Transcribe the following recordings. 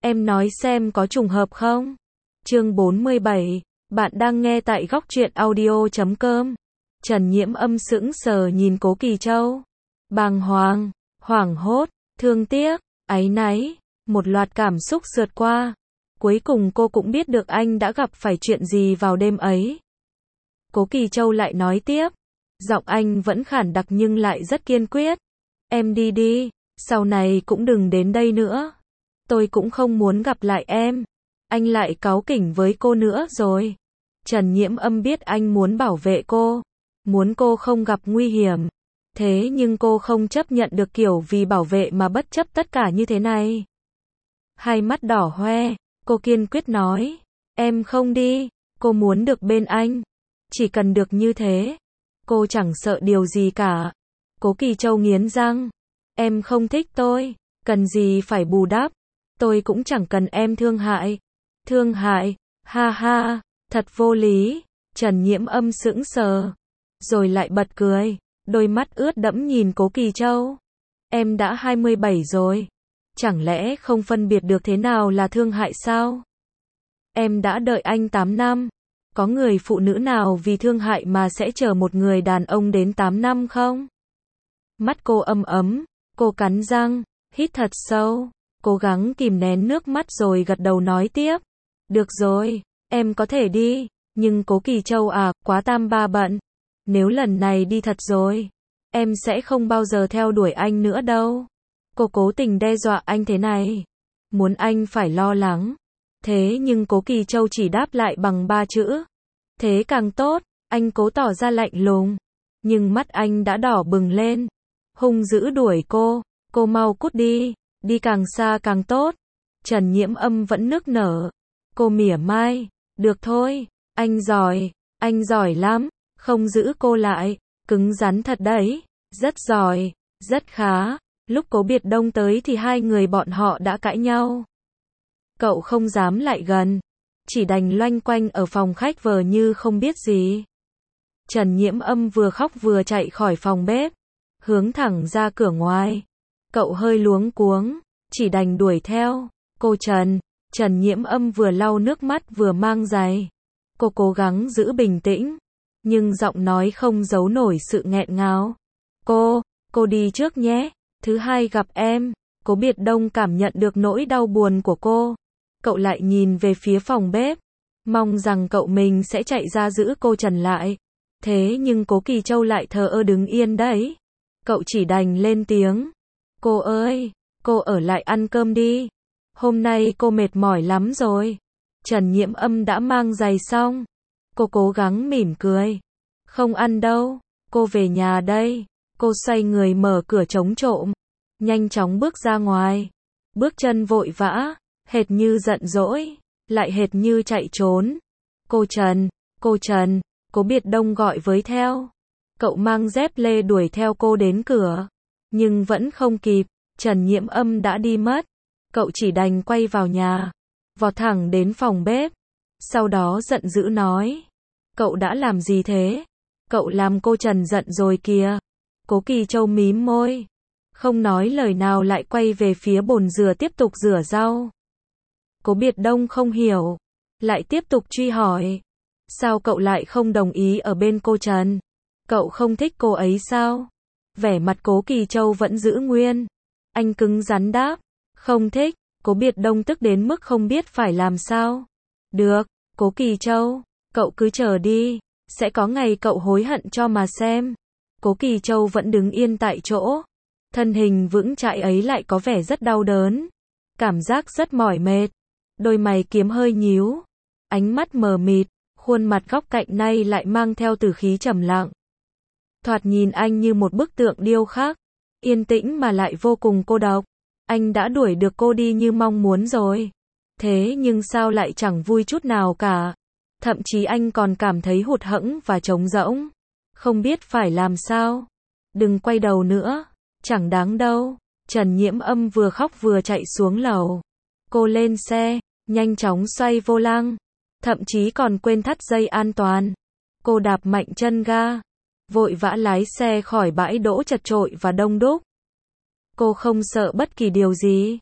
Em nói xem có trùng hợp không? Chương 47, bạn đang nghe tại góc truyện audio.com. Trần Nhiễm Âm sững sờ nhìn Cố Kỳ Châu. Bàng hoàng, hoảng hốt, thương tiếc, áy náy, một loạt cảm xúc sượt qua. Cuối cùng cô cũng biết được anh đã gặp phải chuyện gì vào đêm ấy. Cố Kỳ Châu lại nói tiếp. Giọng anh vẫn khản đặc nhưng lại rất kiên quyết. Em đi đi, sau này cũng đừng đến đây nữa. Tôi cũng không muốn gặp lại em. Anh lại cáu kỉnh với cô nữa rồi. Trần Nhiễm Âm biết anh muốn bảo vệ cô, muốn cô không gặp nguy hiểm. Thế nhưng cô không chấp nhận được kiểu vì bảo vệ mà bất chấp tất cả như thế này. Hai mắt đỏ hoe, cô kiên quyết nói. Em không đi, cô muốn được bên anh. Chỉ cần được như thế. Cô chẳng sợ điều gì cả. Cố Kỳ Châu nghiến răng. Em không thích tôi, cần gì phải bù đắp. Tôi cũng chẳng cần em thương hại. Thương hại, ha ha, thật vô lý. Trần Nhiễm Âm sững sờ, rồi lại bật cười, đôi mắt ướt đẫm nhìn Cố Kỳ Châu. Em đã 27 rồi, chẳng lẽ không phân biệt được thế nào là thương hại sao? Em đã đợi anh 8 năm, có người phụ nữ nào vì thương hại mà sẽ chờ một người đàn ông đến 8 năm không? Mắt cô âm ấm, cô cắn răng, hít thật sâu, cố gắng kìm nén nước mắt rồi gật đầu nói tiếp. Được rồi, em có thể đi, nhưng Cố Kỳ Châu à, quá tam ba bận. Nếu lần này đi thật rồi, em sẽ không bao giờ theo đuổi anh nữa đâu. Cô cố tình đe dọa anh thế này, muốn anh phải lo lắng. Thế nhưng Cố Kỳ Châu chỉ đáp lại bằng 3 chữ. Thế càng tốt, anh cố tỏ ra lạnh lùng. Nhưng mắt anh đã đỏ bừng lên, hung dữ đuổi cô mau cút đi, đi càng xa càng tốt. Trần Nhiễm Âm vẫn nức nở. Cô mỉa mai, được thôi, anh giỏi lắm, không giữ cô lại, cứng rắn thật đấy, rất giỏi, rất khá. Lúc Cố Biệt Đông tới thì hai người bọn họ đã cãi nhau. Cậu không dám lại gần, chỉ đành loanh quanh ở phòng khách vờ như không biết gì. Trần Nhiễm Âm vừa khóc vừa chạy khỏi phòng bếp, hướng thẳng ra cửa ngoài. Cậu hơi luống cuống, chỉ đành đuổi theo. Cô Trần Nhiễm Âm vừa lau nước mắt vừa mang giày. Cô cố gắng giữ bình tĩnh, nhưng giọng nói không giấu nổi sự nghẹn ngào. Cô đi trước nhé, thứ hai gặp em. Cố Biệt Đông cảm nhận được nỗi đau buồn của cô. Cậu lại nhìn về phía phòng bếp, mong rằng cậu mình sẽ chạy ra giữ cô Trần lại. Thế nhưng Cố Kỳ Châu lại thờ ơ đứng yên đấy. Cậu chỉ đành lên tiếng. Cô ơi, cô ở lại ăn cơm đi. Hôm nay cô mệt mỏi lắm rồi. Trần Nhiễm Âm đã mang giày xong. Cô cố gắng mỉm cười. Không ăn đâu, cô về nhà đây. Cô xoay người mở cửa chống trộm, nhanh chóng bước ra ngoài. Bước chân vội vã, hệt như giận dỗi, lại hệt như chạy trốn. Cô Trần, Cố Biệt Đông gọi với theo. Cậu mang dép lê đuổi theo cô đến cửa, nhưng vẫn không kịp, Trần Nhiễm Âm đã đi mất. Cậu chỉ đành quay vào nhà, vọt thẳng đến phòng bếp. Sau đó giận dữ nói. Cậu đã làm gì thế? Cậu làm cô Trần giận rồi kìa. Cố Kỳ Châu mím môi, không nói lời nào lại quay về phía bồn rửa tiếp tục rửa rau. Cố Biệt Đông không hiểu, lại tiếp tục truy hỏi. Sao cậu lại không đồng ý ở bên cô Trần? Cậu không thích cô ấy sao? Vẻ mặt Cố Kỳ Châu vẫn giữ nguyên. Anh cứng rắn đáp. Không thích. Cố Biệt Đông tức đến mức không biết phải làm sao. Được, Cố Kỳ Châu, cậu cứ chờ đi, sẽ có ngày cậu hối hận cho mà xem. Cố Kỳ Châu vẫn đứng yên tại chỗ. Thân hình vững chãi ấy lại có vẻ rất đau đớn. Cảm giác rất mỏi mệt. Đôi mày kiếm hơi nhíu. Ánh mắt mờ mịt. Khuôn mặt góc cạnh nay lại mang theo tử khí trầm lặng. Thoạt nhìn anh như một bức tượng điêu khắc. Yên tĩnh mà lại vô cùng cô độc. Anh đã đuổi được cô đi như mong muốn rồi. Thế nhưng sao lại chẳng vui chút nào cả. Thậm chí anh còn cảm thấy hụt hẫng và trống rỗng. Không biết phải làm sao. Đừng quay đầu nữa. Chẳng đáng đâu. Trần Nhiễm Âm vừa khóc vừa chạy xuống lầu. Cô lên xe, nhanh chóng xoay vô lăng. Thậm chí còn quên thắt dây an toàn. Cô đạp mạnh chân ga, vội vã lái xe khỏi bãi đỗ chật chội và đông đúc. Cô không sợ bất kỳ điều gì.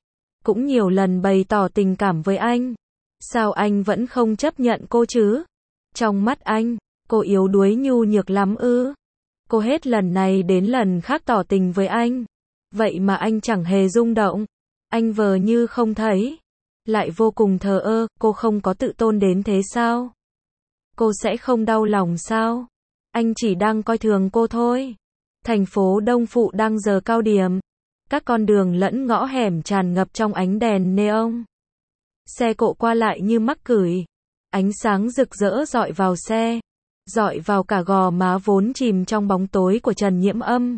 cũng nhiều lần bày tỏ tình cảm với anh. Sao anh vẫn không chấp nhận cô chứ? Trong mắt anh, cô yếu đuối nhu nhược lắm ư? Cô hết lần này đến lần khác tỏ tình với anh. Vậy mà anh chẳng hề rung động. Anh vờ như không thấy. Lại vô cùng thờ ơ, cô không có tự tôn đến thế sao? Cô sẽ không đau lòng sao? Anh chỉ đang coi thường cô thôi. Thành phố Đông Phụ đang giờ cao điểm. Các con đường lẫn ngõ hẻm tràn ngập trong ánh đèn neon. Xe cộ qua lại như mắc cửi. Ánh sáng rực rỡ rọi vào xe, rọi vào cả gò má vốn chìm trong bóng tối của Trần Nhiễm Âm.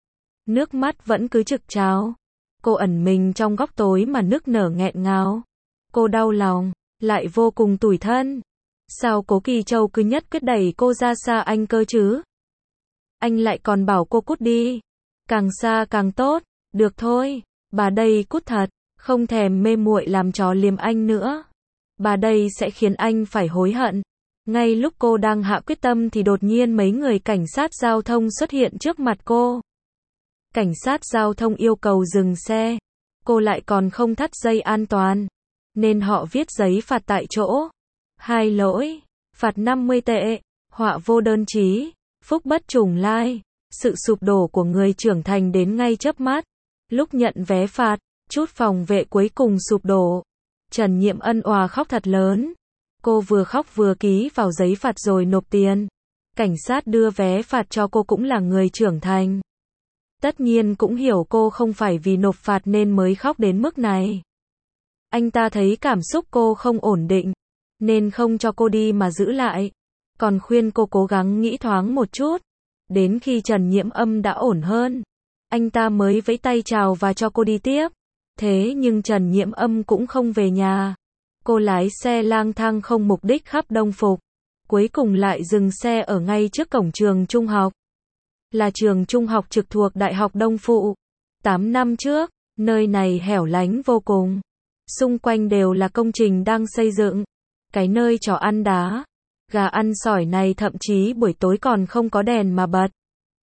Nước mắt vẫn cứ trực trào. Cô ẩn mình trong góc tối mà nức nở nghẹn ngào. Cô đau lòng, lại vô cùng tủi thân. Sao Cố Kỳ Châu cứ nhất quyết đẩy cô ra xa anh cơ chứ? Anh lại còn bảo cô cút đi. Càng xa càng tốt. Được thôi, bà đây cút thật, không thèm mê muội làm trò liềm anh nữa. Bà đây sẽ khiến anh phải hối hận. Ngay lúc cô đang hạ quyết tâm thì đột nhiên mấy người cảnh sát giao thông xuất hiện trước mặt cô. Cảnh sát giao thông yêu cầu dừng xe. Cô lại còn không thắt dây an toàn, nên họ viết giấy phạt tại chỗ. 2 lỗi, phạt 50 tệ, họa vô đơn chí, phúc bất trùng lai. Sự sụp đổ của người trưởng thành đến ngay chớp mắt. Lúc nhận vé phạt, chút phòng vệ cuối cùng sụp đổ. Trần Nhiễm Ân òa khóc thật lớn. Cô vừa khóc vừa ký vào giấy phạt rồi nộp tiền. Cảnh sát đưa vé phạt cho cô cũng là người trưởng thành. Tất nhiên cũng hiểu cô không phải vì nộp phạt nên mới khóc đến mức này. Anh ta thấy cảm xúc cô không ổn định, nên không cho cô đi mà giữ lại. Còn khuyên cô cố gắng nghĩ thoáng một chút. Đến khi Trần Nhiễm Âm đã ổn hơn, anh ta mới vẫy tay chào và cho cô đi tiếp. Thế nhưng Trần Nhiễm Âm cũng không về nhà. Cô lái xe lang thang không mục đích khắp Đông Phục. Cuối cùng lại dừng xe ở ngay trước cổng trường trung học. Là trường trung học trực thuộc Đại học Đông Phụ. 8 năm trước, nơi này hẻo lánh vô cùng. Xung quanh đều là công trình đang xây dựng. Cái nơi trò ăn đá, gà ăn sỏi này thậm chí buổi tối còn không có đèn mà bật.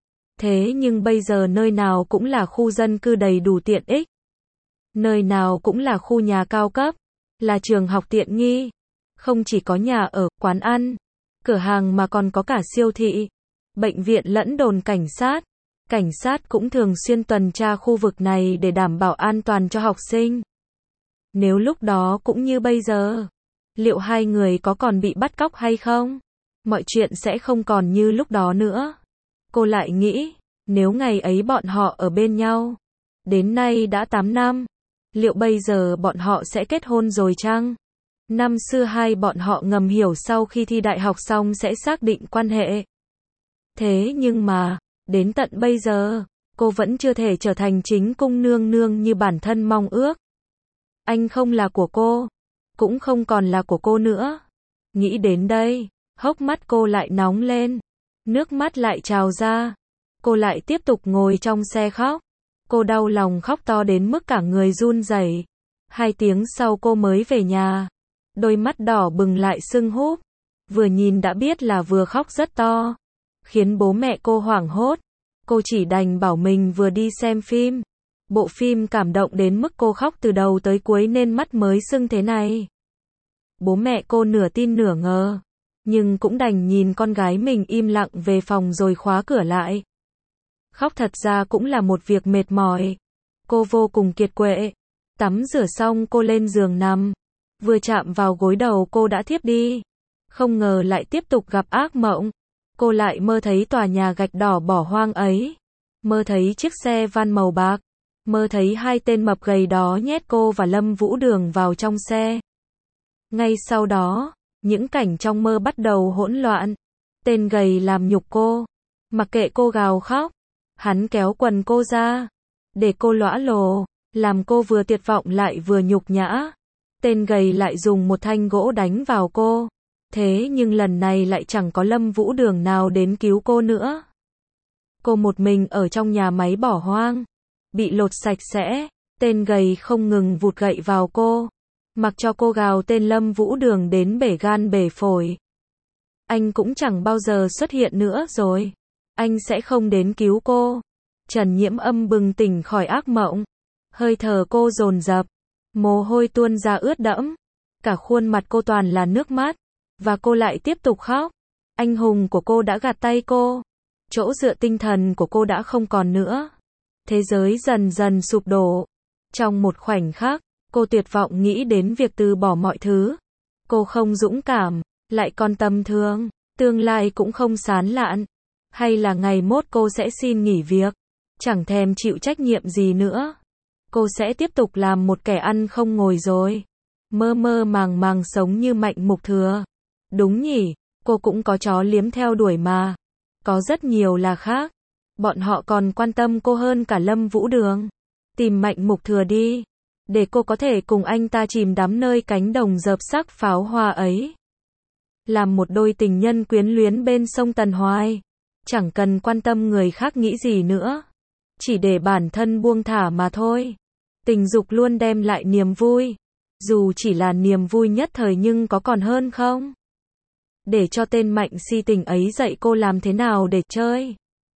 Thế nhưng bây giờ nơi nào cũng là khu dân cư đầy đủ tiện ích. Nơi nào cũng là khu nhà cao cấp, là trường học tiện nghi. Không chỉ có nhà ở, quán ăn, cửa hàng mà còn có cả siêu thị, bệnh viện lẫn đồn cảnh sát. Cảnh sát cũng thường xuyên tuần tra khu vực này để đảm bảo an toàn cho học sinh. Nếu lúc đó cũng như bây giờ, liệu hai người có còn bị bắt cóc hay không? Mọi chuyện sẽ không còn như lúc đó nữa. Cô lại nghĩ, nếu ngày ấy bọn họ ở bên nhau, đến nay đã 8 năm, liệu bây giờ bọn họ sẽ kết hôn rồi chăng? Năm xưa hai bọn họ ngầm hiểu sau khi thi đại học xong sẽ xác định quan hệ. Thế nhưng mà, đến tận bây giờ, cô vẫn chưa thể trở thành chính cung nương nương như bản thân mong ước. Anh không là của cô, cũng không còn là của cô nữa. Nghĩ đến đây, hốc mắt cô lại nóng lên, nước mắt lại trào ra. Cô lại tiếp tục ngồi trong xe khóc. Cô đau lòng khóc to đến mức cả người run rẩy. 2 tiếng sau cô mới về nhà. Đôi mắt đỏ bừng lại sưng húp. Vừa nhìn đã biết là vừa khóc rất to, khiến bố mẹ cô hoảng hốt. Cô chỉ đành bảo mình vừa đi xem phim. Bộ phim cảm động đến mức cô khóc từ đầu tới cuối nên mắt mới sưng thế này. Bố mẹ cô nửa tin nửa ngờ, nhưng cũng đành nhìn con gái mình im lặng về phòng rồi khóa cửa lại. Khóc thật ra cũng là một việc mệt mỏi. Cô vô cùng kiệt quệ. Tắm rửa xong cô lên giường nằm. Vừa chạm vào gối đầu cô đã thiếp đi. Không ngờ lại tiếp tục gặp ác mộng. Cô lại mơ thấy tòa nhà gạch đỏ bỏ hoang ấy. Mơ thấy chiếc xe van màu bạc. Mơ thấy 2 tên mập gầy đó nhét cô và Lâm Vũ Đường vào trong xe. Ngay sau đó, những cảnh trong mơ bắt đầu hỗn loạn. Tên gầy làm nhục cô. Mặc kệ cô gào khóc, hắn kéo quần cô ra, để cô lõa lồ, làm cô vừa tuyệt vọng lại vừa nhục nhã. Tên gầy lại dùng một thanh gỗ đánh vào cô. Thế nhưng lần này lại chẳng có Lâm Vũ Đường nào đến cứu cô nữa. Cô một mình ở trong nhà máy bỏ hoang, bị lột sạch sẽ. Tên gầy không ngừng vụt gậy vào cô, mặc cho cô gào tên Lâm Vũ Đường đến bể gan bể phổi. Anh cũng chẳng bao giờ xuất hiện nữa rồi. Anh sẽ không đến cứu cô. Trần Nhiễm Âm bừng tỉnh khỏi ác mộng. Hơi thở cô dồn dập. Mồ hôi tuôn ra ướt đẫm. Cả khuôn mặt cô toàn là nước mắt. Và cô lại tiếp tục khóc. Anh hùng của cô đã gạt tay cô. Chỗ dựa tinh thần của cô đã không còn nữa. Thế giới dần dần sụp đổ. Trong một khoảnh khắc, cô tuyệt vọng nghĩ đến việc từ bỏ mọi thứ. Cô không dũng cảm, lại còn tầm thường, tương lai cũng không sán lạn. Hay là ngày mốt cô sẽ xin nghỉ việc, chẳng thèm chịu trách nhiệm gì nữa. Cô sẽ tiếp tục làm một kẻ ăn không ngồi rồi. Mơ mơ màng màng sống như Mạnh Mục Thừa. Đúng nhỉ, cô cũng có chó liếm theo đuổi mà. Có rất nhiều là khác. Bọn họ còn quan tâm cô hơn cả Lâm Vũ Đường. Tìm Mạnh Mục Thừa đi. Để cô có thể cùng anh ta chìm đắm nơi cánh đồng rợp sắc pháo hoa ấy. Làm một đôi tình nhân quyến luyến bên sông Tần Hoài. Chẳng cần quan tâm người khác nghĩ gì nữa. Chỉ để bản thân buông thả mà thôi. Tình dục luôn đem lại niềm vui. Dù chỉ là niềm vui nhất thời nhưng có còn hơn không? Để cho tên Mạnh si tình ấy dạy cô làm thế nào để chơi.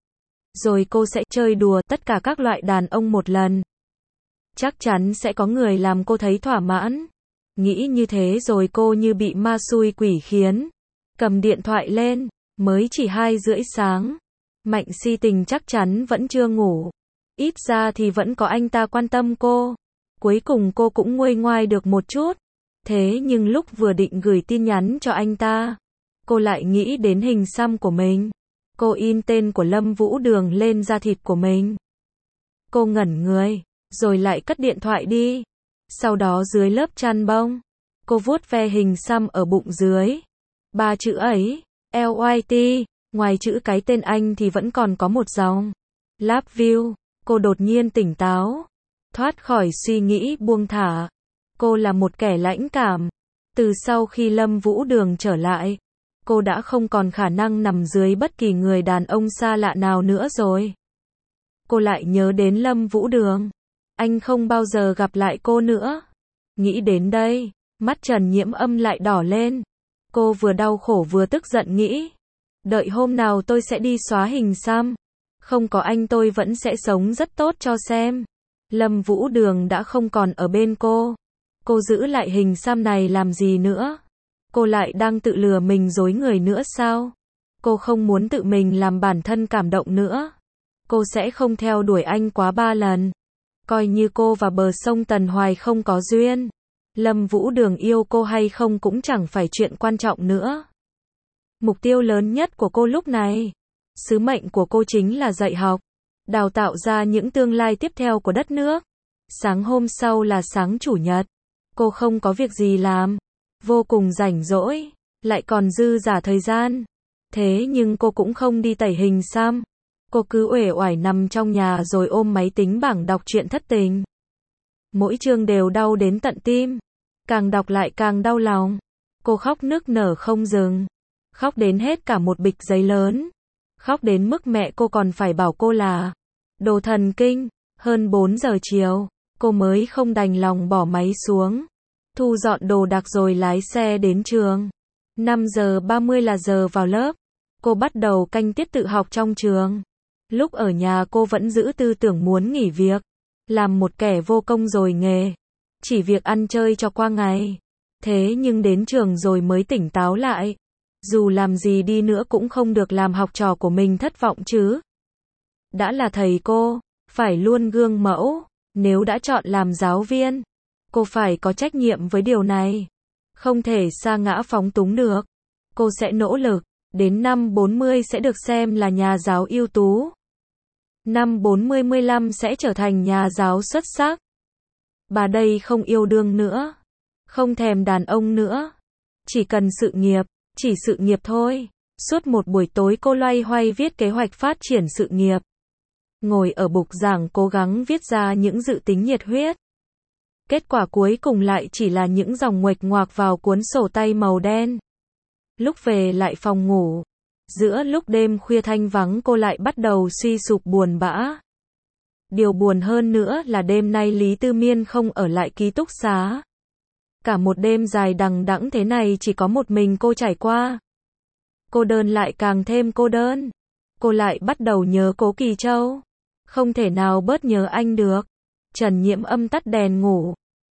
Rồi cô sẽ chơi đùa tất cả các loại đàn ông một lần. Chắc chắn sẽ có người làm cô thấy thỏa mãn. Nghĩ như thế rồi cô như bị ma xui quỷ khiến. Cầm điện thoại lên, mới chỉ 2:30 sáng. Mạnh si tình chắc chắn vẫn chưa ngủ. Ít ra thì vẫn có anh ta quan tâm cô. Cuối cùng cô cũng nguôi ngoai được một chút. Thế nhưng lúc vừa định gửi tin nhắn cho anh ta, cô lại nghĩ đến hình xăm của mình. Cô in tên của Lâm Vũ Đường lên da thịt của mình. Cô ngẩn người, rồi lại cất điện thoại đi. Sau đó dưới lớp chăn bông, cô vuốt ve hình xăm ở bụng dưới. 3 chữ ấy, LYT, ngoài chữ cái tên anh thì vẫn còn có một dòng. Love you. Cô đột nhiên tỉnh táo, thoát khỏi suy nghĩ buông thả. Cô là một kẻ lãnh cảm. Từ sau khi Lâm Vũ Đường trở lại, cô đã không còn khả năng nằm dưới bất kỳ người đàn ông xa lạ nào nữa rồi. Cô lại nhớ đến Lâm Vũ Đường. Anh không bao giờ gặp lại cô nữa. Nghĩ đến đây, mắt Trần Nhiễm Âm lại đỏ lên. Cô vừa đau khổ vừa tức giận nghĩ. Đợi hôm nào tôi sẽ đi xóa hình xăm. Không có anh tôi vẫn sẽ sống rất tốt cho xem. Lâm Vũ Đường đã không còn ở bên cô. Cô giữ lại hình xăm này làm gì nữa? Cô lại đang tự lừa mình dối người nữa sao? Cô không muốn tự mình làm bản thân cảm động nữa. Cô sẽ không theo đuổi anh quá 3 lần. Coi như cô và bờ sông Tần Hoài không có duyên. Lâm Vũ Đường yêu cô hay không cũng chẳng phải chuyện quan trọng nữa. Mục tiêu lớn nhất của cô lúc này, sứ mệnh của cô chính là dạy học, đào tạo ra những tương lai tiếp theo của đất nước. Sáng hôm sau là sáng chủ nhật. Cô không có việc gì làm, vô cùng rảnh rỗi, lại còn dư dả thời gian. Thế nhưng cô cũng không đi tẩy hình xăm. Cô cứ uể oải nằm trong nhà rồi ôm máy tính bảng đọc truyện thất tình. Mỗi chương đều đau đến tận tim. Càng đọc lại càng đau lòng. Cô khóc nức nở không dừng. Khóc đến hết cả một bịch giấy lớn. Khóc đến mức mẹ cô còn phải bảo cô là đồ thần kinh. Hơn 4 giờ chiều, cô mới không đành lòng bỏ máy xuống. Thu dọn đồ đạc rồi lái xe đến trường. 5:30 là giờ vào lớp. Cô bắt đầu canh tiết tự học trong trường. Lúc ở nhà cô vẫn giữ tư tưởng muốn nghỉ việc. Làm một kẻ vô công rồi nghề. Chỉ việc ăn chơi cho qua ngày. Thế nhưng đến trường rồi mới tỉnh táo lại. Dù làm gì đi nữa cũng không được làm học trò của mình thất vọng chứ. Đã là thầy cô, phải luôn gương mẫu. Nếu đã chọn làm giáo viên, cô phải có trách nhiệm với điều này. Không thể sa ngã phóng túng được. Cô sẽ nỗ lực. Đến năm 40 sẽ được xem là nhà giáo ưu tú. Năm 40-45 sẽ trở thành nhà giáo xuất sắc. Bà đây không yêu đương nữa. Không thèm đàn ông nữa. Chỉ cần sự nghiệp. Chỉ sự nghiệp thôi. Suốt một buổi tối cô loay hoay viết kế hoạch phát triển sự nghiệp. Ngồi ở bục giảng cố gắng viết ra những dự tính nhiệt huyết. Kết quả cuối cùng lại chỉ là những dòng nguệch ngoạc vào cuốn sổ tay màu đen. Lúc về lại phòng ngủ. Giữa lúc đêm khuya thanh vắng cô lại bắt đầu suy sụp buồn bã. Điều buồn hơn nữa là đêm nay Lý Tư Miên không ở lại ký túc xá. Cả một đêm dài đằng đẵng thế này chỉ có một mình cô trải qua. Cô đơn lại càng thêm cô đơn. Cô lại bắt đầu nhớ Cố Kỳ Châu. Không thể nào bớt nhớ anh được. Trần Nhiễm Âm tắt đèn ngủ.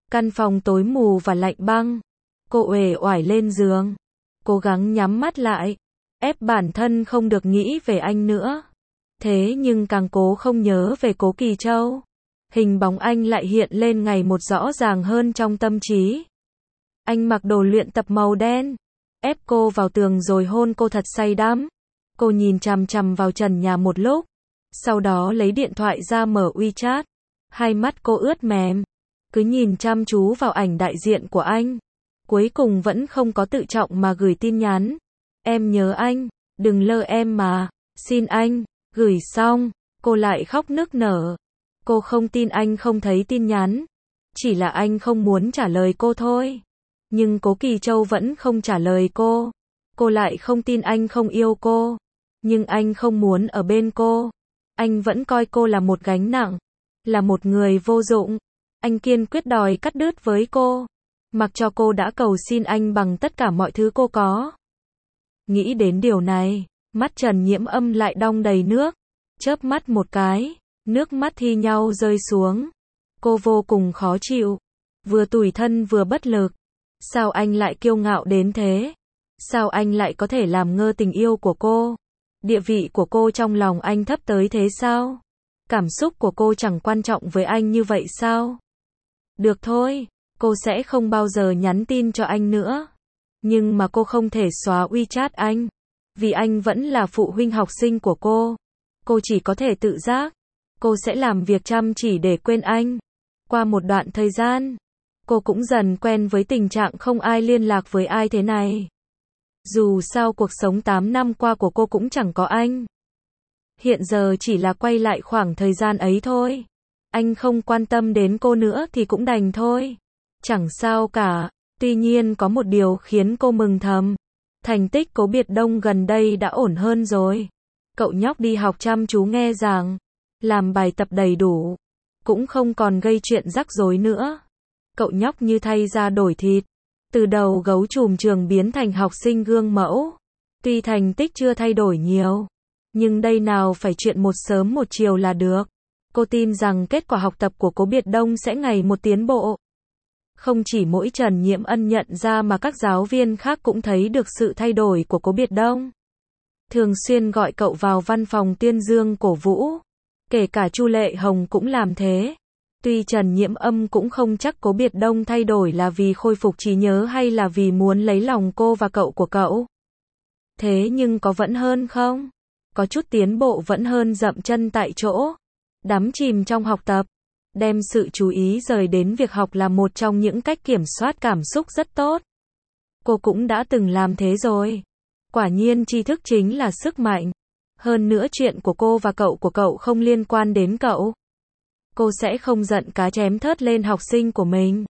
Căn phòng tối mù và lạnh băng. Cô uể oải lên giường. Cố gắng nhắm mắt lại. Ép bản thân không được nghĩ về anh nữa. Thế nhưng càng cố không nhớ về Cố Kỳ Châu. Hình bóng anh lại hiện lên ngày một rõ ràng hơn trong tâm trí. Anh mặc đồ luyện tập màu đen. Ép cô vào tường rồi hôn cô thật say đắm. Cô nhìn chằm chằm vào trần nhà một lúc. Sau đó lấy điện thoại ra mở WeChat. Hai mắt cô ướt mềm. Cứ nhìn chăm chú vào ảnh đại diện của anh. Cuối cùng vẫn không có tự trọng mà gửi tin nhắn. Em nhớ anh, đừng lơ em mà, xin anh. Gửi xong, cô lại khóc nức nở. Cô không tin anh không thấy tin nhắn. Chỉ là anh không muốn trả lời cô thôi. Nhưng Cố Kỳ Châu vẫn không trả lời cô. Cô lại không tin anh không yêu cô. Nhưng anh không muốn ở bên cô. Anh vẫn coi cô là một gánh nặng. Là một người vô dụng. Anh kiên quyết đòi cắt đứt với cô. Mặc cho cô đã cầu xin anh bằng tất cả mọi thứ cô có. Nghĩ đến điều này, mắt Trần Nhiễm Âm lại đong đầy nước. Chớp mắt một cái, nước mắt thi nhau rơi xuống. Cô vô cùng khó chịu. Vừa tủi thân vừa bất lực. Sao anh lại kiêu ngạo đến thế? Sao anh lại có thể làm ngơ tình yêu của cô? Địa vị của cô trong lòng anh thấp tới thế sao? Cảm xúc của cô chẳng quan trọng với anh như vậy sao? Được thôi, cô sẽ không bao giờ nhắn tin cho anh nữa. Nhưng mà cô không thể xóa WeChat anh. Vì anh vẫn là phụ huynh học sinh của cô. Cô chỉ có thể tự giác. Cô sẽ làm việc chăm chỉ để quên anh. Qua một đoạn thời gian, cô cũng dần quen với tình trạng không ai liên lạc với ai thế này. Dù sao cuộc sống 8 năm qua của cô cũng chẳng có anh. Hiện giờ chỉ là quay lại khoảng thời gian ấy thôi. Anh không quan tâm đến cô nữa thì cũng đành thôi. Chẳng sao cả. Tuy nhiên có một điều khiến cô mừng thầm. Thành tích Cố Biệt Đông gần đây đã ổn hơn rồi. Cậu nhóc đi học chăm chú nghe giảng. Làm bài tập đầy đủ. Cũng không còn gây chuyện rắc rối nữa. Cậu nhóc như thay da đổi thịt. Từ đầu gấu trùm trường biến thành học sinh gương mẫu. Tuy thành tích chưa thay đổi nhiều. Nhưng đây nào phải chuyện một sớm một chiều là được. Cô tin rằng kết quả học tập của Cố Biệt Đông sẽ ngày một tiến bộ. Không chỉ mỗi Trần Nhiễm Ân nhận ra mà các giáo viên khác cũng thấy được sự thay đổi của Cố Biệt Đông. Thường xuyên gọi cậu vào văn phòng tuyên dương cổ vũ. Kể cả Chu Lệ Hồng cũng làm thế. Tuy Trần Nhiễm Âm cũng không chắc Cố Biệt Đông thay đổi là vì khôi phục trí nhớ hay là vì muốn lấy lòng cô và cậu của cậu. Thế nhưng có vẫn hơn không? Có chút tiến bộ vẫn hơn dậm chân tại chỗ. Đắm chìm trong học tập. Đem sự chú ý rời đến việc học là một trong những cách kiểm soát cảm xúc rất tốt. Cô cũng đã từng làm thế rồi. Quả nhiên tri thức chính là sức mạnh. Hơn nữa chuyện của cô và cậu của cậu không liên quan đến cậu. Cô sẽ không giận cá chém thớt lên học sinh của mình.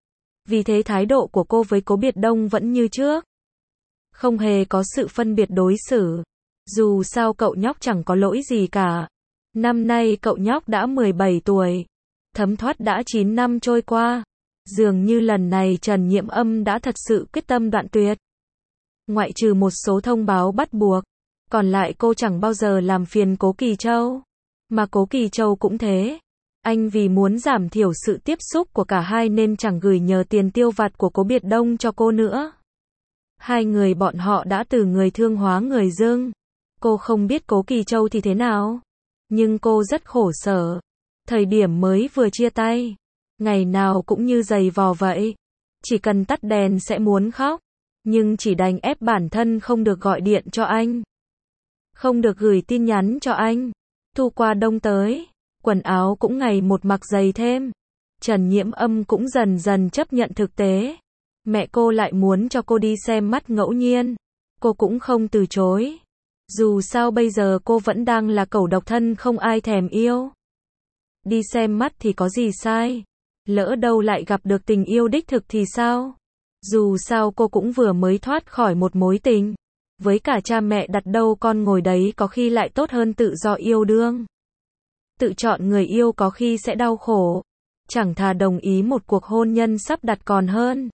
Vì thế thái độ của cô với Cố Biệt Đông vẫn như trước. Không hề có sự phân biệt đối xử. Dù sao cậu nhóc chẳng có lỗi gì cả. Năm nay cậu nhóc đã 17 tuổi. Thấm thoát đã 9 năm trôi qua. Dường như lần này Trần Nhiễm Âm đã thật sự quyết tâm đoạn tuyệt. Ngoại trừ một số thông báo bắt buộc. Còn lại cô chẳng bao giờ làm phiền Cố Kỳ Châu. Mà Cố Kỳ Châu cũng thế. Anh vì muốn giảm thiểu sự tiếp xúc của cả hai nên chẳng gửi nhờ tiền tiêu vặt của Cố Biệt Đông cho cô nữa. Hai người bọn họ đã từ người thương hóa người dưng. Cô không biết Cố Kỳ Châu thì thế nào. Nhưng cô rất khổ sở. Thời điểm mới vừa chia tay. Ngày nào cũng như giày vò vậy. Chỉ cần tắt đèn sẽ muốn khóc. Nhưng chỉ đành ép bản thân không được gọi điện cho anh. Không được gửi tin nhắn cho anh. Thu qua đông tới. Quần áo cũng ngày một mặc dày thêm. Trần Nhiễm Âm cũng dần dần chấp nhận thực tế. Mẹ cô lại muốn cho cô đi xem mắt ngẫu nhiên. Cô cũng không từ chối. Dù sao bây giờ cô vẫn đang là cẩu độc thân không ai thèm yêu. Đi xem mắt thì có gì sai. Lỡ đâu lại gặp được tình yêu đích thực thì sao? Dù sao cô cũng vừa mới thoát khỏi một mối tình. Với cả cha mẹ đặt đâu con ngồi đấy có khi lại tốt hơn tự do yêu đương. Tự chọn người yêu có khi sẽ đau khổ. Chẳng thà đồng ý một cuộc hôn nhân sắp đặt còn hơn.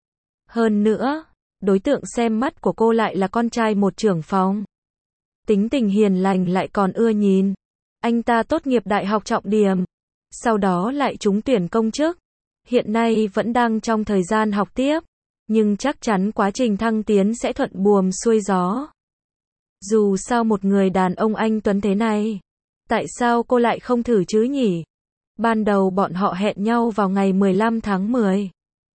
Hơn nữa, đối tượng xem mắt của cô lại là con trai một trưởng phòng. Tính tình hiền lành lại còn ưa nhìn. Anh ta tốt nghiệp đại học trọng điểm. Sau đó lại trúng tuyển công chức. hiện nay vẫn đang trong thời gian học tiếp, nhưng chắc chắn quá trình thăng tiến sẽ thuận buồm xuôi gió. Dù sao một người đàn ông anh tuấn thế này, tại sao cô lại không thử chứ nhỉ? Ban đầu bọn họ hẹn nhau vào ngày 15 tháng 10.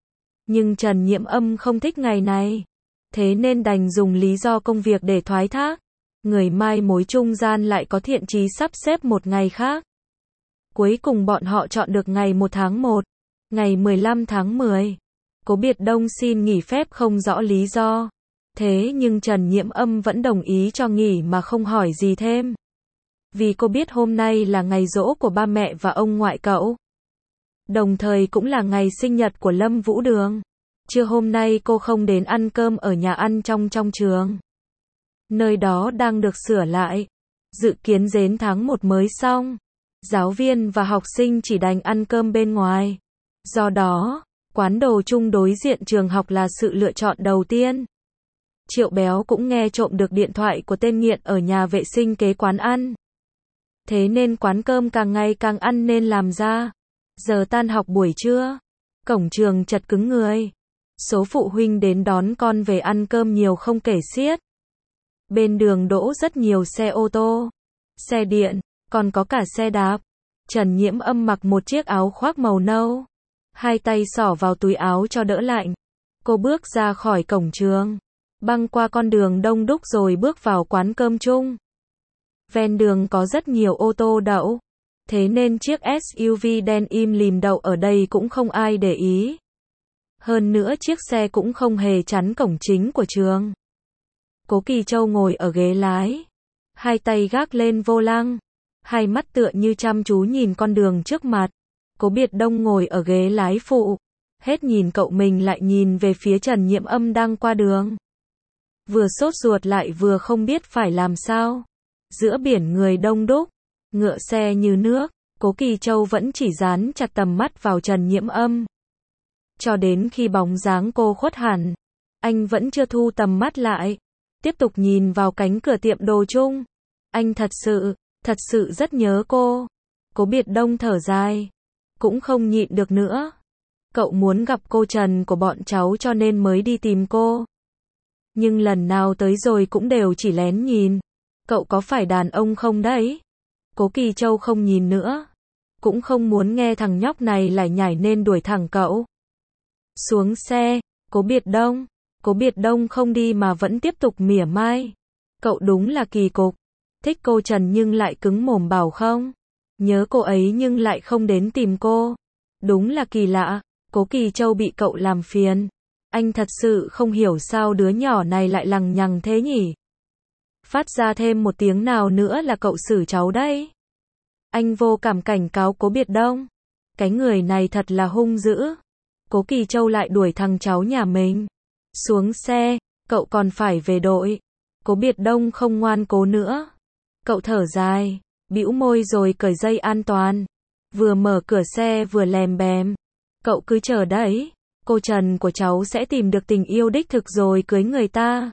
Nhưng Trần Nhiễm Âm không thích ngày này, thế nên đành dùng lý do công việc để thoái thác. Người mai mối trung gian lại có thiện chí sắp xếp một ngày khác. Cuối cùng bọn họ chọn được ngày 1 tháng 1, ngày 15 tháng 10. Cố Biệt Đông xin nghỉ phép không rõ lý do. Thế nhưng Trần Nhiễm Âm vẫn đồng ý cho nghỉ mà không hỏi gì thêm. Vì cô biết hôm nay là ngày giỗ của ba mẹ và ông ngoại cậu. Đồng thời cũng là ngày sinh nhật của Lâm Vũ Đường. Trưa hôm nay cô không đến ăn cơm ở nhà ăn trong trường. Nơi đó đang được sửa lại. Dự kiến đến tháng 1 mới xong. Giáo viên và học sinh chỉ đành ăn cơm bên ngoài. Do đó, quán đồ chung đối diện trường học là sự lựa chọn đầu tiên. Triệu Béo cũng nghe trộm được điện thoại của tên nghiện ở nhà vệ sinh kế quán ăn. Thế nên quán cơm càng ngày càng ăn nên làm ra. Giờ tan học buổi trưa, cổng trường chật cứng người. Số phụ huynh đến đón con về ăn cơm nhiều không kể xiết. Bên đường đỗ rất nhiều xe ô tô, xe điện, còn có cả xe đạp. Trần Nhiễm Âm mặc một chiếc áo khoác màu nâu, hai tay xỏ vào túi áo cho đỡ lạnh. Cô bước ra khỏi cổng trường, băng qua con đường đông đúc rồi bước vào quán cơm chung. Ven đường có rất nhiều ô tô đậu, thế nên chiếc SUV đen im lìm đậu ở đây cũng không ai để ý. Hơn nữa chiếc xe cũng không hề chắn cổng chính của trường. Cố Kỳ Châu ngồi ở ghế lái, hai tay gác lên vô lăng, hai mắt tựa như chăm chú nhìn con đường trước mặt. Cố Biệt Đông ngồi ở ghế lái phụ, hết nhìn cậu mình lại nhìn về phía Trần Nhiễm Âm đang qua đường. Vừa sốt ruột lại vừa không biết phải làm sao. Giữa biển người đông đúc, ngựa xe như nước, Cố Kỳ Châu vẫn chỉ dán chặt tầm mắt vào Trần Nhiễm Âm. Cho đến khi bóng dáng cô khuất hẳn, anh vẫn chưa thu tầm mắt lại, tiếp tục nhìn vào cánh cửa tiệm đồ chung. Anh thật sự rất nhớ cô. Cố Biệt Đông thở dài, cũng không nhịn được nữa. Cậu muốn gặp cô Trần của bọn cháu cho nên mới đi tìm cô. Nhưng lần nào tới rồi cũng đều chỉ lén nhìn. Cậu có phải đàn ông không đấy? Cố Kỳ Châu không nhìn nữa, cũng không muốn nghe thằng nhóc này lải nhải nên đuổi thẳng cậu. Xuống xe, Cố Biệt Đông không đi mà vẫn tiếp tục mỉa mai. Cậu đúng là kỳ cục, thích cô Trần nhưng lại cứng mồm bảo không. Nhớ cô ấy nhưng lại không đến tìm cô. Đúng là kỳ lạ, Cố Kỳ Châu bị cậu làm phiền. Anh thật sự không hiểu sao đứa nhỏ này lại lằng nhằng thế nhỉ. Phát ra thêm một tiếng nào nữa là cậu xử cháu đấy. Anh vô cảm cảnh cáo Cố Biệt Đông. Cái người này thật là hung dữ. Cố Kỳ Châu lại đuổi thằng cháu nhà mình. Xuống xe, cậu còn phải về đội. Cố Biệt Đông không ngoan cố nữa. Cậu thở dài, bĩu môi rồi cởi dây an toàn. Vừa mở cửa xe vừa lèm bèm. Cậu cứ chờ đấy, cô Trần của cháu sẽ tìm được tình yêu đích thực rồi cưới người ta.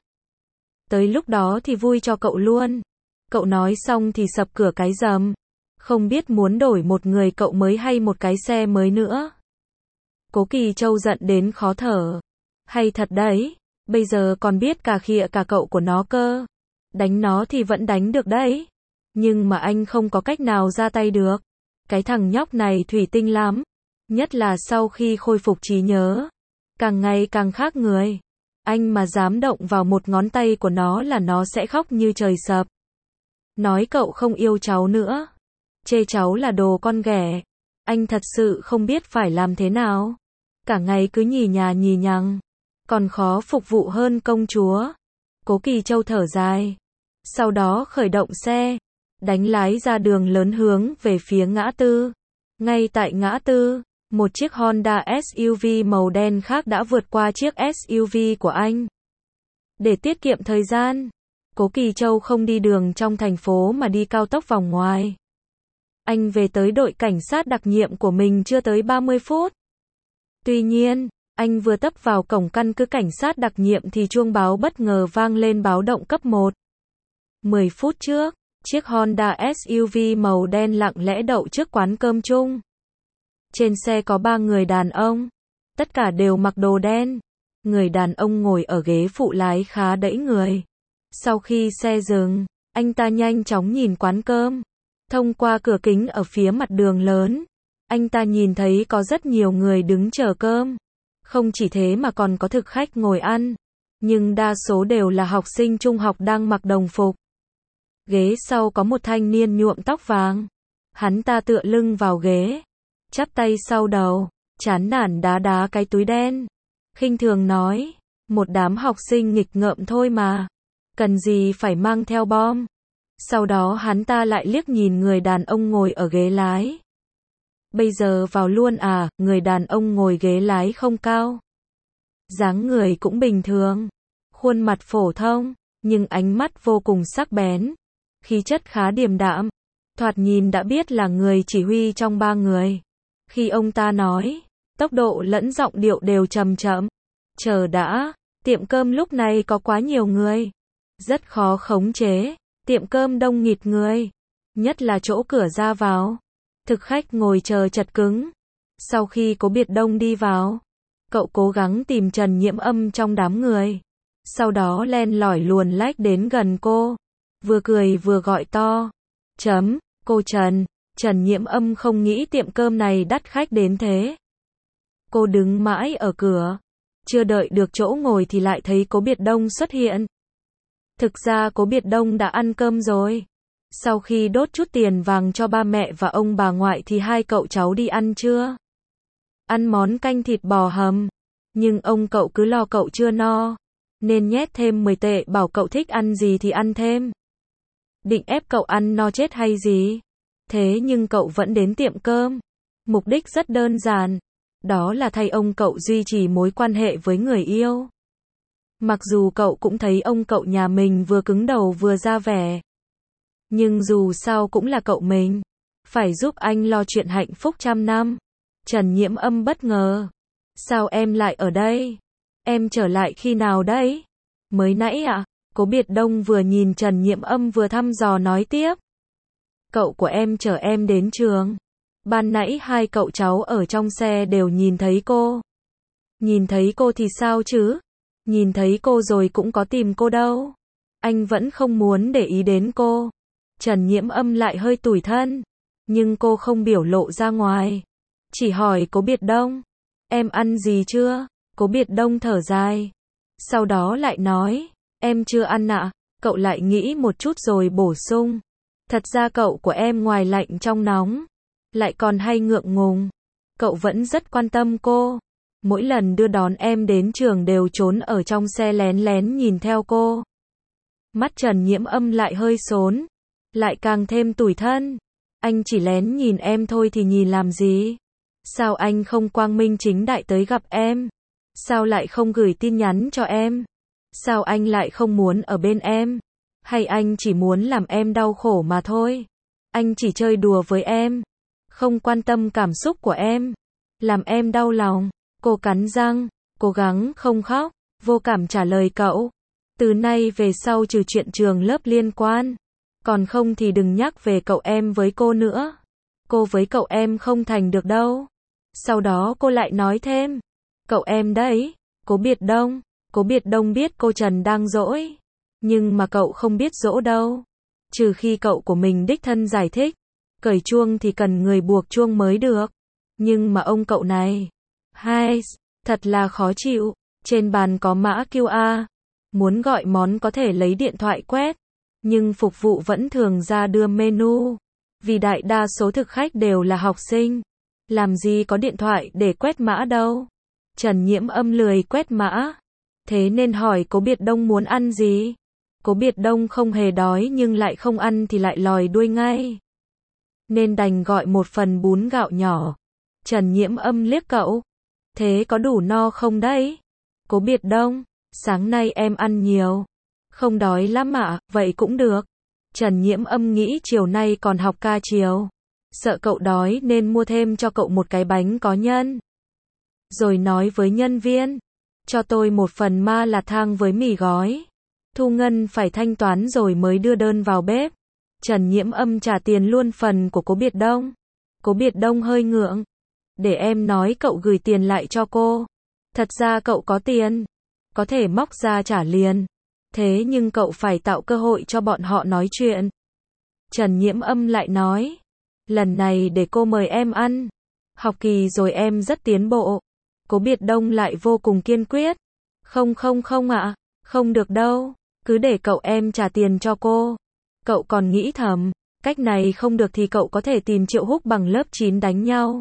Tới lúc đó thì vui cho cậu luôn. Cậu nói xong thì sập cửa cái rầm. Không biết muốn đổi một người cậu mới hay một cái xe mới nữa. Cố Kỳ Châu giận đến khó thở. Hay thật đấy, bây giờ còn biết cà khịa cả cậu của nó cơ. Đánh nó thì vẫn đánh được đấy. Nhưng mà anh không có cách nào ra tay được. Cái thằng nhóc này thủy tinh lắm. Nhất là sau khi khôi phục trí nhớ. Càng ngày càng khác người. Anh mà dám động vào một ngón tay của nó là nó sẽ khóc như trời sập. Nói cậu không yêu cháu nữa. Chê cháu là đồ con ghẻ. Anh thật sự không biết phải làm thế nào. Cả ngày cứ nhì nhà nhì nhằng. Còn khó phục vụ hơn công chúa. Cố Kỳ Châu thở dài. Sau đó khởi động xe. Đánh lái ra đường lớn hướng về phía ngã tư. Ngay tại ngã tư, một chiếc Honda SUV màu đen khác đã vượt qua chiếc SUV của anh. Để tiết kiệm thời gian, Cố Kỳ Châu không đi đường trong thành phố mà đi cao tốc vòng ngoài. Anh về tới đội cảnh sát đặc nhiệm của mình chưa tới 30 phút. Tuy nhiên, anh vừa tấp vào cổng căn cứ cảnh sát đặc nhiệm thì chuông báo bất ngờ vang lên báo động cấp 1. 10 phút trước, chiếc Honda SUV màu đen lặng lẽ đậu trước quán cơm chung. Trên xe có 3 người đàn ông, tất cả đều mặc đồ đen. Người đàn ông ngồi ở ghế phụ lái khá đẫy người. Sau khi xe dừng, anh ta nhanh chóng nhìn quán cơm. Thông qua cửa kính ở phía mặt đường lớn, anh ta nhìn thấy có rất nhiều người đứng chờ cơm. Không chỉ thế mà còn có thực khách ngồi ăn, nhưng đa số đều là học sinh trung học đang mặc đồng phục. Ghế sau có một thanh niên nhuộm tóc vàng. Hắn ta tựa lưng vào ghế, chắp tay sau đầu, chán nản đá đá cái túi đen. Khinh thường nói, một đám học sinh nghịch ngợm thôi mà, cần gì phải mang theo bom. Sau đó hắn ta lại liếc nhìn người đàn ông ngồi ở ghế lái. Bây giờ vào luôn à? Người đàn ông ngồi ghế lái không cao, dáng người cũng bình thường, khuôn mặt phổ thông, nhưng ánh mắt vô cùng sắc bén, khí chất khá điềm đạm, thoạt nhìn đã biết là người chỉ huy trong 3 người. Khi ông ta nói, tốc độ lẫn giọng điệu đều trầm chậm. Chờ đã, tiệm cơm lúc này có quá nhiều người, rất khó khống chế, tiệm cơm đông nghịt người, nhất là chỗ cửa ra vào. Thực khách ngồi chờ chật cứng. Sau khi Cố Biệt Đông đi vào, cậu cố gắng tìm Trần Nhiễm Âm trong đám người. Sau đó len lỏi luồn lách đến gần cô, vừa cười vừa gọi to. Cô Trần. Trần Nhiễm Âm không nghĩ tiệm cơm này đắt khách đến thế. Cô đứng mãi ở cửa, chưa đợi được chỗ ngồi thì lại thấy Cố Biệt Đông xuất hiện. Thực ra Cố Biệt Đông đã ăn cơm rồi. Sau khi đốt chút tiền vàng cho ba mẹ và ông bà ngoại thì hai cậu cháu đi ăn trưa. Ăn món canh thịt bò hầm. Nhưng ông cậu cứ lo cậu chưa no, nên nhét thêm 10 tệ bảo cậu thích ăn gì thì ăn thêm. Định ép cậu ăn no chết hay gì? Thế nhưng cậu vẫn đến tiệm cơm. Mục đích rất đơn giản. Đó là thay ông cậu duy trì mối quan hệ với người yêu. Mặc dù cậu cũng thấy ông cậu nhà mình vừa cứng đầu vừa ra vẻ. Nhưng dù sao cũng là cậu mình. Phải giúp anh lo chuyện hạnh phúc trăm năm. Trần Nhiễm Âm bất ngờ. Sao em lại ở đây? Em trở lại khi nào đấy? Mới nãy ạ? Cố Biệt Đông vừa nhìn Trần Nhiễm Âm vừa thăm dò nói tiếp. Cậu của em chở em đến trường. Ban nãy hai cậu cháu ở trong xe đều nhìn thấy cô. Nhìn thấy cô thì sao chứ? Nhìn thấy cô rồi cũng có tìm cô đâu. Anh vẫn không muốn để ý đến cô. Trần Nhiễm Âm lại hơi tủi thân. Nhưng cô không biểu lộ ra ngoài. Chỉ hỏi Cố Biệt Đông. Em ăn gì chưa? Cố Biệt Đông thở dài. Sau đó lại nói. Em chưa ăn ạ. Cậu lại nghĩ một chút rồi bổ sung. Thật ra cậu của em ngoài lạnh trong nóng, lại còn hay ngượng ngùng. Cậu vẫn rất quan tâm cô. Mỗi lần đưa đón em đến trường đều trốn ở trong xe lén lén nhìn theo cô. Mắt Trần Nhiễm Âm lại hơi xốn. Lại càng thêm tủi thân. Anh chỉ lén nhìn em thôi thì nhìn làm gì? Sao anh không quang minh chính đại tới gặp em? Sao lại không gửi tin nhắn cho em? Sao anh lại không muốn ở bên em? Hay anh chỉ muốn làm em đau khổ mà thôi? Anh chỉ chơi đùa với em, không quan tâm cảm xúc của em, làm em đau lòng. Cô cắn răng, cố gắng không khóc, vô cảm trả lời cậu. Từ nay về sau trừ chuyện trường lớp liên quan, còn không thì đừng nhắc về cậu em với cô nữa. Cô với cậu em không thành được đâu. Sau đó cô lại nói thêm, cậu em đấy, Cố Biệt Đông. Cố Biệt Đông biết cô Trần đang dỗi, nhưng mà cậu không biết dỗ đâu. Trừ khi cậu của mình đích thân giải thích. Cởi chuông thì cần người buộc chuông mới được. Nhưng mà ông cậu này, thật là khó chịu. Trên bàn có mã QR. Muốn gọi món có thể lấy điện thoại quét. Nhưng phục vụ vẫn thường ra đưa menu. Vì đại đa số thực khách đều là học sinh. Làm gì có điện thoại để quét mã đâu. Trần Nhiễm Âm lười quét mã. Thế nên hỏi Cố Biệt Đông muốn ăn gì. Cố Biệt Đông không hề đói nhưng lại không ăn thì lại lòi đuôi ngay. Nên đành gọi một phần bún gạo nhỏ. Trần Nhiễm Âm liếc cậu. Thế có đủ no không đấy? Cố Biệt Đông, sáng nay em ăn nhiều. Không đói lắm ạ, vậy cũng được. Trần Nhiễm Âm nghĩ chiều nay còn học ca chiều. Sợ cậu đói nên mua thêm cho cậu một cái bánh có nhân. Rồi nói với nhân viên. Cho tôi một phần ma lạt thang với mì gói. Thu ngân phải thanh toán rồi mới đưa đơn vào bếp. Trần Nhiễm Âm trả tiền luôn phần của Cố Biệt Đông. Cố Biệt Đông hơi ngượng. Để em nói cậu gửi tiền lại cho cô. Thật ra cậu có tiền, có thể móc ra trả liền. Thế nhưng cậu phải tạo cơ hội cho bọn họ nói chuyện. Trần Nhiễm Âm lại nói. Lần này để cô mời em ăn. Học kỳ rồi em rất tiến bộ. Cố Biệt Đông lại vô cùng kiên quyết. Không ạ, không được đâu. Cứ để cậu em trả tiền cho cô. Cậu còn nghĩ thầm, cách này không được thì cậu có thể tìm Triệu Húc Bằng lớp 9 đánh nhau.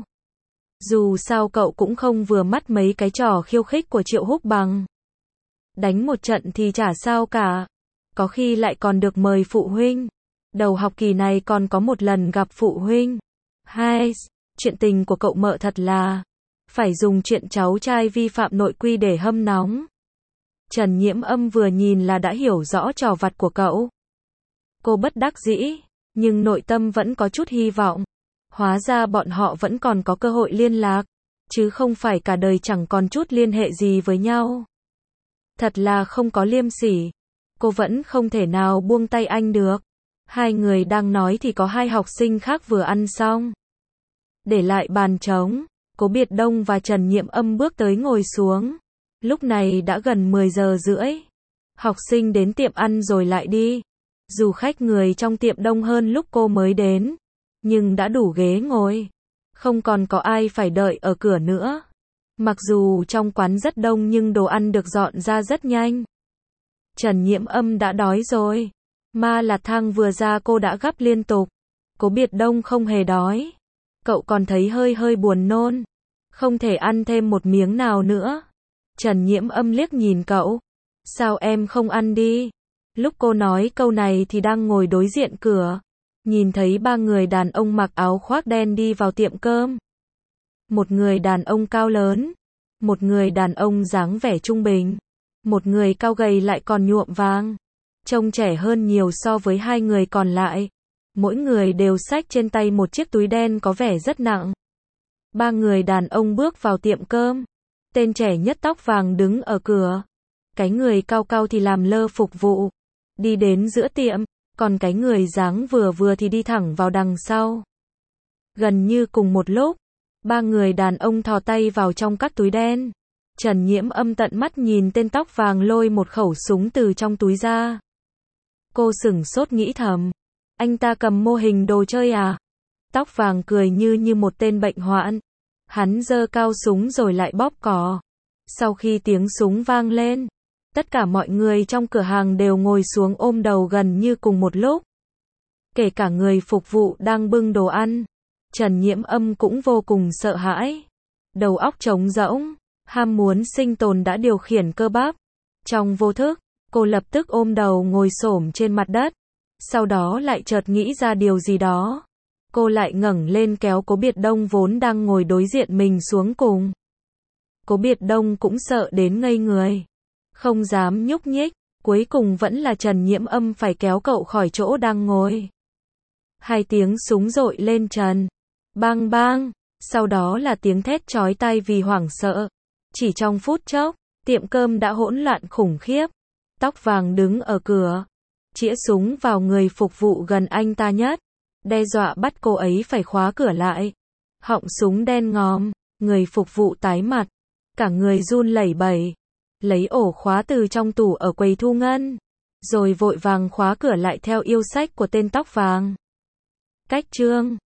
Dù sao cậu cũng không vừa mắt mấy cái trò khiêu khích của Triệu Húc Bằng. Đánh một trận thì chả sao cả. Có khi lại còn được mời phụ huynh. Đầu học kỳ này còn có một lần gặp phụ huynh. Hai, chuyện tình của cậu mợ thật là phải dùng chuyện cháu trai vi phạm nội quy để hâm nóng. Trần Nhiễm Âm vừa nhìn là đã hiểu rõ trò vặt của cậu. Cô bất đắc dĩ, nhưng nội tâm vẫn có chút hy vọng. Hóa ra bọn họ vẫn còn có cơ hội liên lạc, chứ không phải cả đời chẳng còn chút liên hệ gì với nhau. Thật là không có liêm sỉ. Cô vẫn không thể nào buông tay anh được. Hai người đang nói thì có hai học sinh khác vừa ăn xong. Để lại bàn trống, Cố Biệt Đông và Trần Nhiễm Âm bước tới ngồi xuống. Lúc này đã gần 10 giờ rưỡi. Học sinh đến tiệm ăn rồi lại đi. Dù khách người trong tiệm đông hơn lúc cô mới đến, nhưng đã đủ ghế ngồi. Không còn có ai phải đợi ở cửa nữa. Mặc dù trong quán rất đông nhưng đồ ăn được dọn ra rất nhanh. Trần Nhiễm Âm đã đói rồi. Ma lạt thang vừa ra cô đã gắp liên tục. Cố Biệt Đông không hề đói. Cậu còn thấy hơi buồn nôn. Không thể ăn thêm một miếng nào nữa. Trần Nhiễm Âm liếc nhìn cậu. Sao em không ăn đi? Lúc cô nói câu này thì đang ngồi đối diện cửa. Nhìn thấy ba người đàn ông mặc áo khoác đen đi vào tiệm cơm. Một người đàn ông cao lớn. Một người đàn ông dáng vẻ trung bình. Một người cao gầy lại còn nhuộm vàng. Trông trẻ hơn nhiều so với hai người còn lại. Mỗi người đều xách trên tay một chiếc túi đen có vẻ rất nặng. Ba người đàn ông bước vào tiệm cơm. Tên trẻ nhất tóc vàng đứng ở cửa. Cái người cao cao thì làm lơ phục vụ. Đi đến giữa tiệm. Còn cái người dáng vừa thì đi thẳng vào đằng sau. Gần như cùng một lúc, ba người đàn ông thò tay vào trong các túi đen. Trần Nhiễm Âm tận mắt nhìn tên tóc vàng lôi một khẩu súng từ trong túi ra. Cô sửng sốt nghĩ thầm. Anh ta cầm mô hình đồ chơi à? Tóc vàng cười như một tên bệnh hoạn. Hắn giơ cao súng rồi lại bóp cò. Sau khi tiếng súng vang lên, tất cả mọi người trong cửa hàng đều ngồi xuống ôm đầu gần như cùng một lúc. Kể cả người phục vụ đang bưng đồ ăn. Trần Nhiễm Âm cũng vô cùng sợ hãi. Đầu óc trống rỗng, ham muốn sinh tồn đã điều khiển cơ bắp. Trong vô thức, cô lập tức ôm đầu ngồi xổm trên mặt đất. Sau đó lại chợt nghĩ ra điều gì đó. Cô lại ngẩng lên kéo Cố Biệt Đông vốn đang ngồi đối diện mình xuống cùng. Cố Biệt Đông cũng sợ đến ngây người. Không dám nhúc nhích, cuối cùng vẫn là Trần Nhiễm Âm phải kéo cậu khỏi chỗ đang ngồi. Hai tiếng súng dội lên trần. Bang bang, sau đó là tiếng thét chói tai vì hoảng sợ. Chỉ trong phút chốc, tiệm cơm đã hỗn loạn khủng khiếp. Tóc vàng đứng ở cửa, chĩa súng vào người phục vụ gần anh ta nhất, đe dọa bắt cô ấy phải khóa cửa lại. Họng súng đen ngòm, người phục vụ tái mặt, cả người run lẩy bẩy, lấy ổ khóa từ trong tủ ở quầy thu ngân, rồi vội vàng khóa cửa lại theo yêu sách của tên tóc vàng. Cách chương